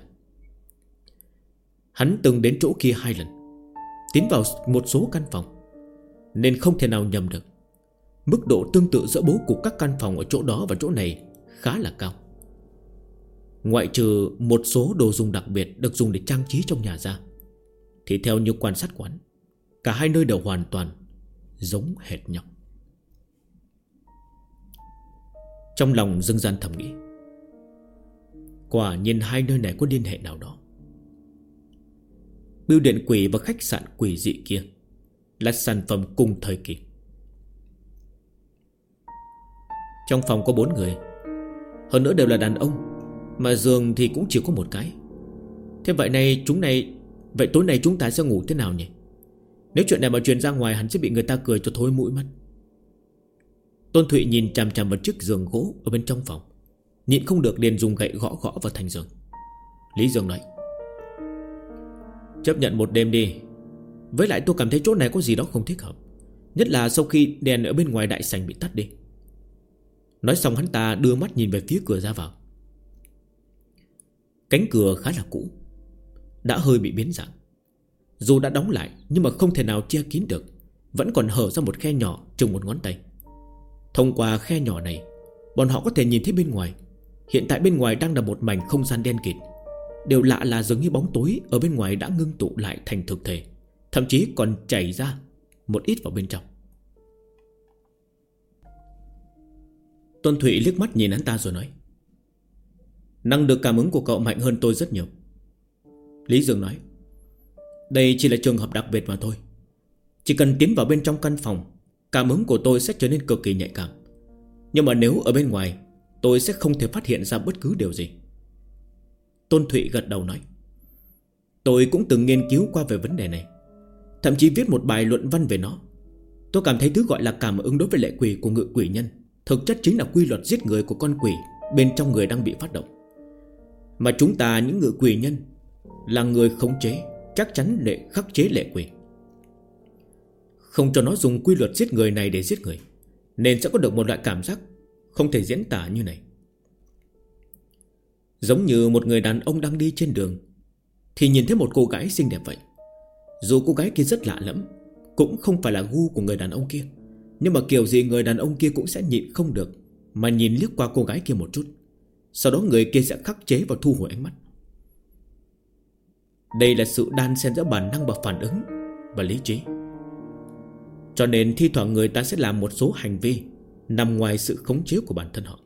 Hắn từng đến chỗ kia 2 lần, tiến vào một số căn phòng, nên không thể nào nhầm được. Mức độ tương tự giữa bố cục các căn phòng ở chỗ đó và chỗ này khá là cao. Ngoại trừ một số đồ dùng đặc biệt được dùng để trang trí trong nhà ra, thì theo như quan sát quán, Cả hai nơi đều hoàn toàn giống hệt nhau. Trong lòng Dương Gian thầm nghĩ, quả nhiên hai nơi này có liên hệ nào đó. Bưu điện quỷ và khách sạn quỷ dị kia là sản phẩm cùng thời kỳ. Trong phòng có 4 người, hơn nữa đều là đàn ông, mà giường thì cũng chỉ có một cái. Thế vậy tối nay chúng ta sẽ ngủ thế nào nhỉ? Nếu chuyện này mà truyền ra ngoài, hắn sẽ bị người ta cười cho thối mũi mất. Tôn Thụy nhìn chằm chằm vào chiếc giường gỗ ở bên trong phòng, nhịn không được liền dùng gậy gõ gõ vào thành giường. Lý Dương nói, chấp nhận một đêm đi. Với lại tôi cảm thấy chỗ này có gì đó không thích hợp, nhất là sau khi đèn ở bên ngoài đại sảnh bị tắt đi. Nói xong hắn ta đưa mắt nhìn về phía cửa ra vào. Cánh cửa khá là cũ, đã hơi bị biến dạng. Dù đã đóng lại nhưng mà không thể nào che kín được, vẫn còn hở ra một khe nhỏ chừng một ngón tay. Thông qua khe nhỏ này, bọn họ có thể nhìn thấy bên ngoài. Hiện tại bên ngoài đang là một mảnh không gian đen kịt. Điều lạ là dường như bóng tối ở bên ngoài đã ngưng tụ lại thành thực thể, thậm chí còn chảy ra một ít vào bên trong. Tôn Thụy liếc mắt nhìn hắn ta rồi nói, năng lực cảm ứng của cậu mạnh hơn tôi rất nhiều. Lý Dương nói, đây chỉ là trường hợp đặc biệt mà thôi. Chỉ cần tiến vào bên trong căn phòng, cảm ứng của tôi sẽ trở nên cực kỳ nhạy cảm. Nhưng mà nếu ở bên ngoài, tôi sẽ không thể phát hiện ra bất cứ điều gì. Tôn Thụy gật đầu nói, tôi cũng từng nghiên cứu qua về vấn đề này, thậm chí viết một bài luận văn về nó. Tôi cảm thấy thứ gọi là cảm ứng đối với lệ quỷ của ngự quỷ nhân thực chất chính là quy luật giết người của con quỷ bên trong người đang bị phát động. Mà chúng ta những ngự quỷ nhân là người khống chế, chắc chắn để khắc chế lệ quỷ, không cho nó dùng quy luật giết người này để giết người, nên sẽ có được một loại cảm giác không thể diễn tả như này. Giống như một người đàn ông đang đi trên đường thì nhìn thấy một cô gái xinh đẹp vậy. Dù cô gái kia rất lạ lẫm, cũng không phải là gu của người đàn ông kia, nhưng mà kiểu gì người đàn ông kia cũng sẽ nhịn không được mà nhìn liếc qua cô gái kia một chút. Sau đó người kia sẽ khắc chế và thu hồi ánh mắt. Đây là sự đan xen giữa bản năng và phản ứng và lý trí. Cho nên thi thoảng người ta sẽ làm một số hành vi nằm ngoài sự khống chế của bản thân họ.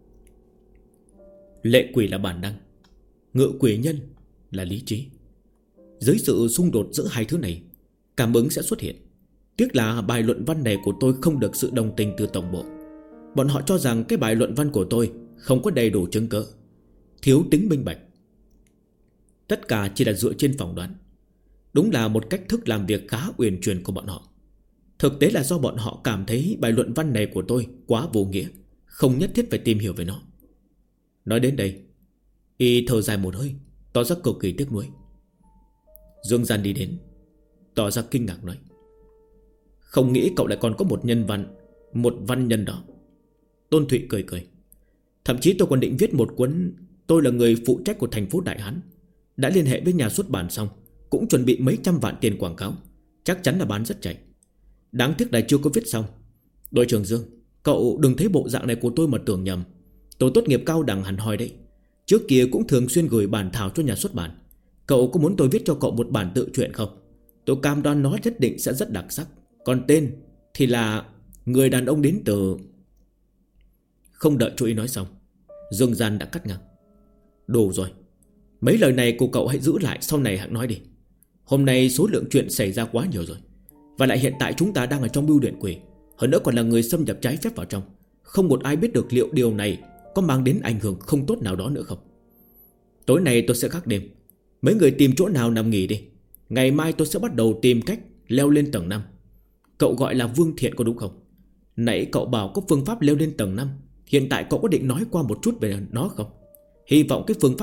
Lệ quỷ là bản năng, ngự quỷ nhân là lý trí. Dưới sự xung đột giữa hai thứ này, cảm ứng sẽ xuất hiện. Tiếc là bài luận văn này của tôi không được sự đồng tình từ tổng bộ. Bọn họ cho rằng cái bài luận văn của tôi không có đầy đủ chứng cứ, thiếu tính minh bạch. Tất cả chỉ là dựa trên phỏng đoán. Đúng là một cách thức làm việc khá uyển chuyển của bọn họ. Thực tế là do bọn họ cảm thấy bài luận văn này của tôi quá vô nghĩa, không nhất thiết phải tìm hiểu về nó. Nói đến đây, y thở dài một hơi, tỏ ra cực kỳ tiếc nuối. Dương Gian đi đến, tỏ ra kinh ngạc nói, không nghĩ cậu lại còn có một văn nhân đó. Tôn Thụy cười cười, thậm chí tôi còn định viết một cuốn. Tôi là người phụ trách của thành phố Đại Hán, đã liên hệ với nhà xuất bản xong, cũng chuẩn bị mấy trăm vạn tiền quảng cáo, chắc chắn là bán rất chạy. Đáng tiếc là chưa có viết xong. Đội trưởng Dương, cậu đừng thấy bộ dạng này của tôi mà tưởng nhầm. Tôi tốt nghiệp cao đẳng hẳn hoi đấy, trước kia cũng thường xuyên gửi bản thảo cho nhà xuất bản. Cậu có muốn tôi viết cho cậu một bản tự truyện không? Tôi cam đoan nó nhất định sẽ rất đặc sắc. Còn tên thì là Người đàn ông đến từ... Không đợi chú ý nói xong, Dương Gian đã cắt ngang. Đủ rồi, mấy lời này của cậu hãy giữ lại, sau này hãng nói đi. Hôm nay số lượng chuyện xảy ra quá nhiều rồi. Và lại hiện tại chúng ta đang ở trong bưu điện quỷ, hơn nữa còn là người xâm nhập trái phép vào trong. Không một ai biết được liệu điều này có mang đến ảnh hưởng không tốt nào đó nữa không. Tối nay tôi sẽ gác đêm, mấy người tìm chỗ nào nằm nghỉ đi. Ngày mai tôi sẽ bắt đầu tìm cách leo lên tầng 5. Cậu gọi là Vương Thiện có đúng không? Nãy cậu bảo có phương pháp leo lên tầng 5. Hiện tại cậu có định nói qua một chút về nó không? Hy vọng cái phương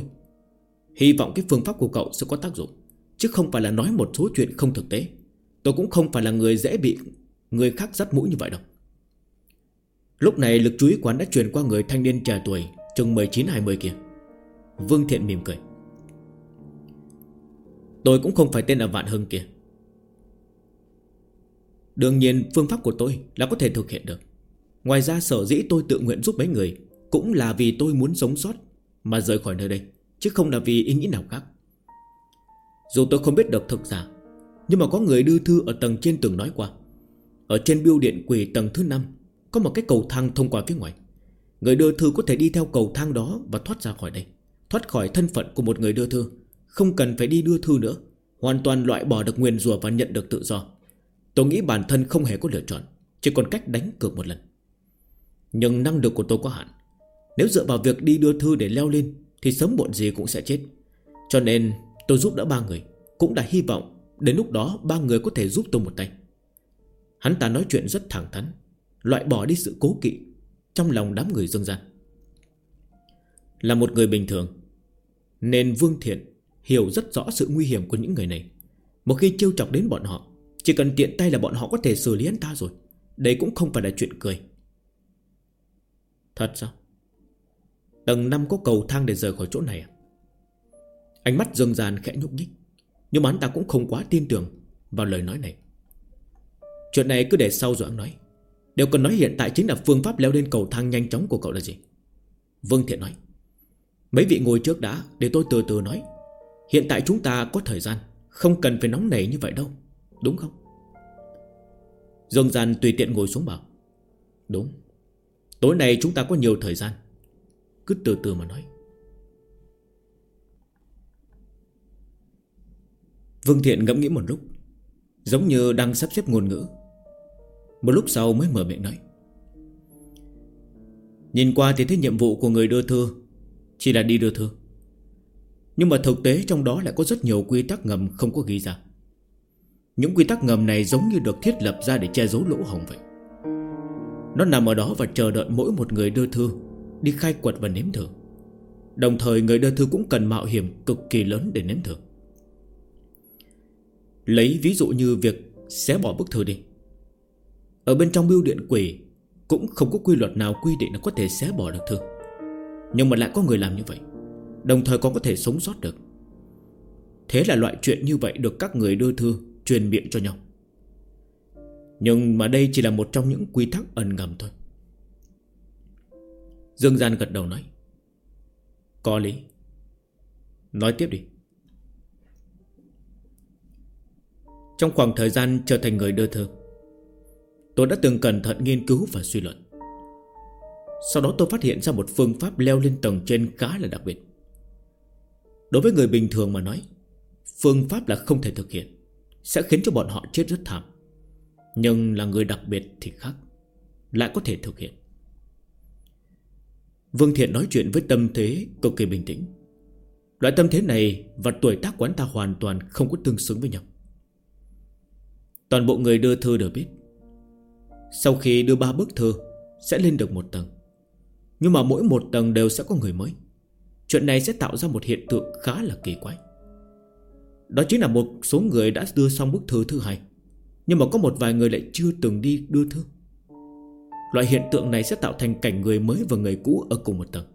pháp của cậu sẽ có tác dụng, chứ không phải là nói một số chuyện không thực tế. Tôi cũng không phải là người dễ bị người khác dắt mũi như vậy đâu. Lúc này lực chú ý quán đã truyền qua người thanh niên trẻ tuổi chừng 19-20 kia. Vương Thiện mỉm cười. Tôi cũng không phải tên là Vạn Hưng kia. Đương nhiên phương pháp của tôi là có thể thực hiện được. Ngoài ra sở dĩ tôi tự nguyện giúp mấy người cũng là vì tôi muốn sống sót mà rời khỏi nơi đây, chứ không là vì ý nghĩ nào khác. Dù tôi không biết được thực giả, Nhưng mà có người đưa thư ở tầng trên từng nói qua, ở trên bưu điện quỷ tầng thứ 5 có một cái cầu thang thông qua phía ngoài. Người đưa thư có thể đi theo cầu thang đó và thoát ra khỏi đây, thoát khỏi thân phận của một người đưa thư. Không cần phải đi đưa thư nữa, hoàn toàn loại bỏ được nguyền rủa và nhận được tự do. Tôi nghĩ bản thân không hề có lựa chọn, chỉ còn cách đánh cược một lần. Nhưng năng lực của tôi có hạn. Nếu dựa vào việc đi đưa thư để leo lên thì sớm muộn gì cũng sẽ chết. Cho nên tôi giúp đỡ 3 người, cũng đã hy vọng đến lúc đó 3 người có thể giúp tôi một tay. Hắn ta nói chuyện rất thẳng thắn, loại bỏ đi sự cố kỵ trong lòng đám người Dương Gian. Là một người bình thường nên Vương Thiện hiểu rất rõ sự nguy hiểm của những người này. Một khi trêu chọc đến bọn họ, chỉ cần tiện tay là bọn họ có thể xử lý hắn ta rồi. Đây cũng không phải là chuyện cười. Thật sao? Tầng 5 có cầu thang để rời khỏi chỗ này à? Ánh mắt Dương Gian khẽ nhúc nhích, nhưng mà hắn ta cũng không quá tin tưởng vào lời nói này. Chuyện này cứ để sau rồi anh nói. Điều cần nói hiện tại chính là phương pháp leo lên cầu thang nhanh chóng của cậu là gì. Vương Thiện nói. Mấy vị ngồi trước đã, để tôi từ từ nói. Hiện tại chúng ta có thời gian, không cần phải nóng nảy như vậy đâu, đúng không? Dương Gian tùy tiện ngồi xuống bảo. Đúng, tối nay chúng ta có nhiều thời gian, cứ từ từ mà nói. Vương Thiện ngẫm nghĩ một lúc, giống như đang sắp xếp ngôn ngữ. Một lúc sau mới mở miệng nói. Nhìn qua thì thấy nhiệm vụ của người đưa thư chỉ là đi đưa thư, nhưng mà thực tế trong đó lại có rất nhiều quy tắc ngầm không có ghi ra. Những quy tắc ngầm này giống như được thiết lập ra để che giấu lỗ hổng vậy. Nó nằm ở đó và chờ đợi mỗi một người đưa thư đi khai quật và nếm thử. Đồng thời người đưa thư cũng cần mạo hiểm cực kỳ lớn để nếm thử. Lấy ví dụ như việc xé bỏ bức thư đi. Ở bên trong bưu điện quỷ cũng không có quy luật nào quy định là có thể xé bỏ được thư, nhưng mà lại có người làm như vậy, đồng thời còn có thể sống sót được. Thế là loại chuyện như vậy được các người đưa thư truyền miệng cho nhau. Nhưng mà đây chỉ là một trong những quy tắc ẩn ngầm thôi. Dương Gian gật đầu nói. Có lý. Nói tiếp đi. Trong khoảng thời gian trở thành người đưa thư, tôi đã từng cẩn thận nghiên cứu và suy luận. Sau đó tôi phát hiện ra một phương pháp leo lên tầng trên khá là đặc biệt. Đối với người bình thường mà nói, phương pháp là không thể thực hiện, sẽ khiến cho bọn họ chết rất thảm. Nhưng là người đặc biệt thì khác, lại có thể thực hiện. Vương Thiện nói chuyện với tâm thế cực kỳ bình tĩnh. Loại tâm thế này và tuổi tác của anh ta hoàn toàn không có tương xứng với nhau. Toàn bộ người đưa thư đều biết, sau khi đưa 3 bức thư sẽ lên được một tầng, nhưng mà mỗi một tầng đều sẽ có người mới. Chuyện này sẽ tạo ra một hiện tượng khá là kỳ quái. Đó chính là một số người đã đưa xong bức thư thứ 2, nhưng mà có một vài người lại chưa từng đi đưa thư. Loại hiện tượng này sẽ tạo thành cảnh người mới và người cũ ở cùng một tầng.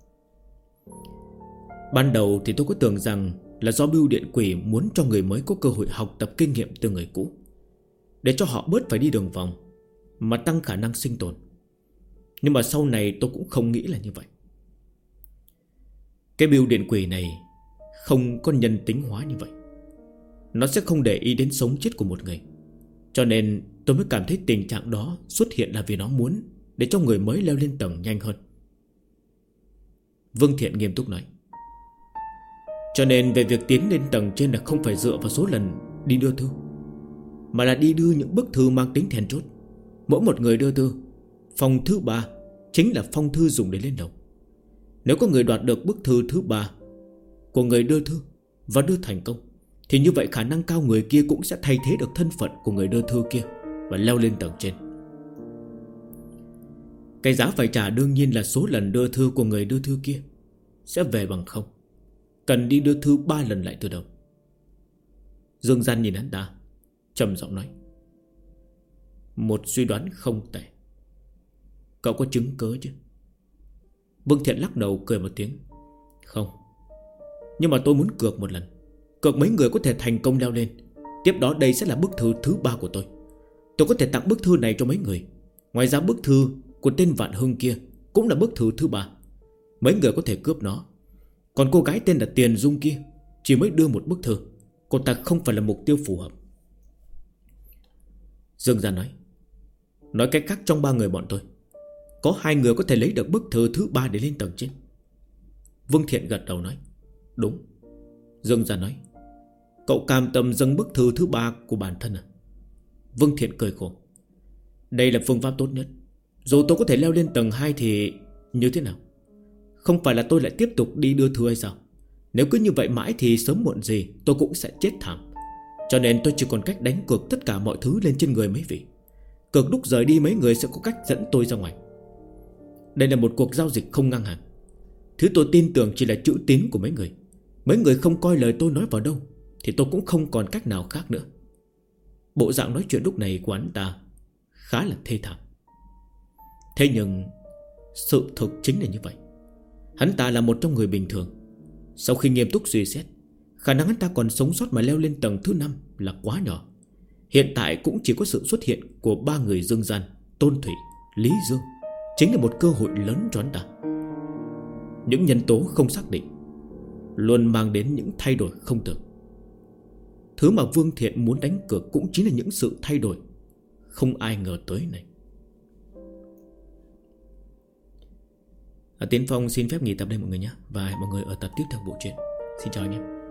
Ban đầu thì tôi có tưởng rằng là do bưu điện quỷ muốn cho người mới có cơ hội học tập kinh nghiệm từ người cũ, để cho họ bớt phải đi đường vòng, mà tăng khả năng sinh tồn. Nhưng mà sau này tôi cũng không nghĩ là như vậy. Cái bưu điện quỷ này không có nhân tính hóa như vậy. Nó sẽ không để ý đến sống chết của một người. Cho nên tôi mới cảm thấy tình trạng đó xuất hiện là vì nó muốn để cho người mới leo lên tầng nhanh hơn. Vương Thiện nghiêm túc nói. Cho nên về việc tiến lên tầng trên là không phải dựa vào số lần đi đưa thư, mà là đi đưa những bức thư mang tính then chốt. Mỗi một người đưa thư, phòng thứ 3 chính là phong thư dùng để lên đầu. Nếu có người đoạt được bức thư thứ 3 của người đưa thư và đưa thành công, thì như vậy khả năng cao người kia cũng sẽ thay thế được thân phận của người đưa thư kia và leo lên tầng trên. Cái giá phải trả đương nhiên là số lần đưa thư của người đưa thư kia sẽ về bằng không, cần đi đưa thư 3 lần lại từ đầu. Dương Gian nhìn hắn ta, trầm giọng nói. Một suy đoán không tệ. Cậu có chứng cớ chứ? Vương Thiện lắc đầu cười một tiếng. Không. Nhưng mà tôi muốn cược một lần, cược mấy người có thể thành công leo lên. Tiếp đó đây sẽ là bức thư thứ 3 của tôi. Tôi có thể tặng bức thư này cho mấy người. Ngoài ra bức thư của tên Vạn Hưng kia cũng là bức thư thứ 3. Mấy người có thể cướp nó. Còn cô gái tên là Tiền Dung kia chỉ mới đưa một bức thư, cô ta không phải là mục tiêu phù hợp. Dương Gia nói cách khác, trong 3 người bọn tôi có 2 người có thể lấy được bức thư thứ 3 để lên tầng trên. Vương Thiện gật đầu nói: Đúng. Dương Gia nói: Cậu cam tâm dâng bức thư thứ 3 của bản thân à? Vương Thiện cười khổ: Đây là phương pháp tốt nhất. Dù tôi có thể leo lên tầng 2 thì như thế nào? Không phải là tôi lại tiếp tục đi đưa thư hay sao? Nếu cứ như vậy mãi thì sớm muộn gì tôi cũng sẽ chết thảm. Cho nên tôi chỉ còn cách đánh cược tất cả mọi thứ lên trên người mấy vị. Cược lúc rời đi mấy người sẽ có cách dẫn tôi ra ngoài. Đây là một cuộc giao dịch không ngang hàng. Thứ tôi tin tưởng chỉ là chữ tín của mấy người. Mấy người không coi lời tôi nói vào đâu thì tôi cũng không còn cách nào khác nữa. Bộ dạng nói chuyện lúc này của hắn ta khá là thê thảm. Thế nhưng sự thực chính là như vậy. Hắn ta là một trong người bình thường. Sau khi nghiêm túc suy xét, khả năng hắn ta còn sống sót mà leo lên tầng thứ 5 là quá nhỏ. Hiện tại cũng chỉ có sự xuất hiện của 3 người Dương Gian, Tôn Thủy, Lý Dương chính là một cơ hội lớn cho hắn ta. Những nhân tố không xác định luôn mang đến những thay đổi không tưởng. Thứ mà Vương Thiện muốn đánh cược cũng chính là những sự thay đổi không ai ngờ tới này. Tiến Phong xin phép nghỉ tập đây mọi người nhé. Và hẹn mọi người ở tập tiếp theo bộ truyện. Xin chào anh em.